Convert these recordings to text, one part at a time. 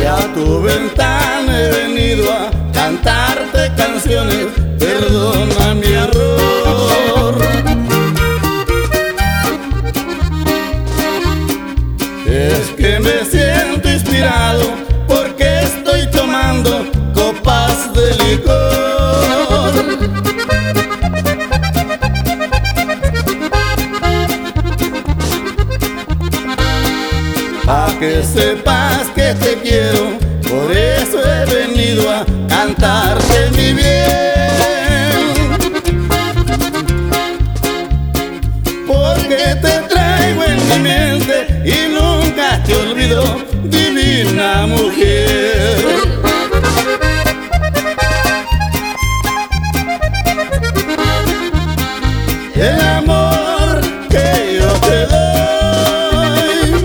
y a tu ventana he venido a cantarte canciones. Perdona mi error. Es que me siento inspirado porque estoy tomando copas de licor. Pa' que sepas que te quiero, por eso he venido a cantarte mi bien. Porque te traigo en mi mente y nunca te olvido, divina mujer. El amor que yo te doy,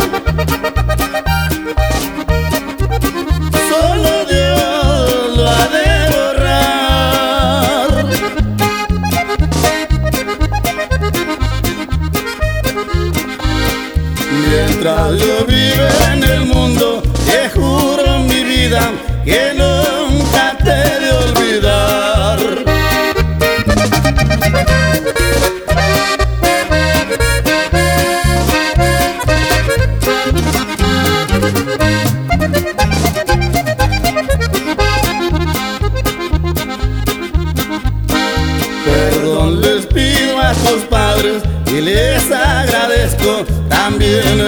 solo Dios lo ha de borrar. Mientras yo viva en el mundo, te juro mi vida que nunca te he de olvidar. Perdón les pido a tus padres y les agradezco también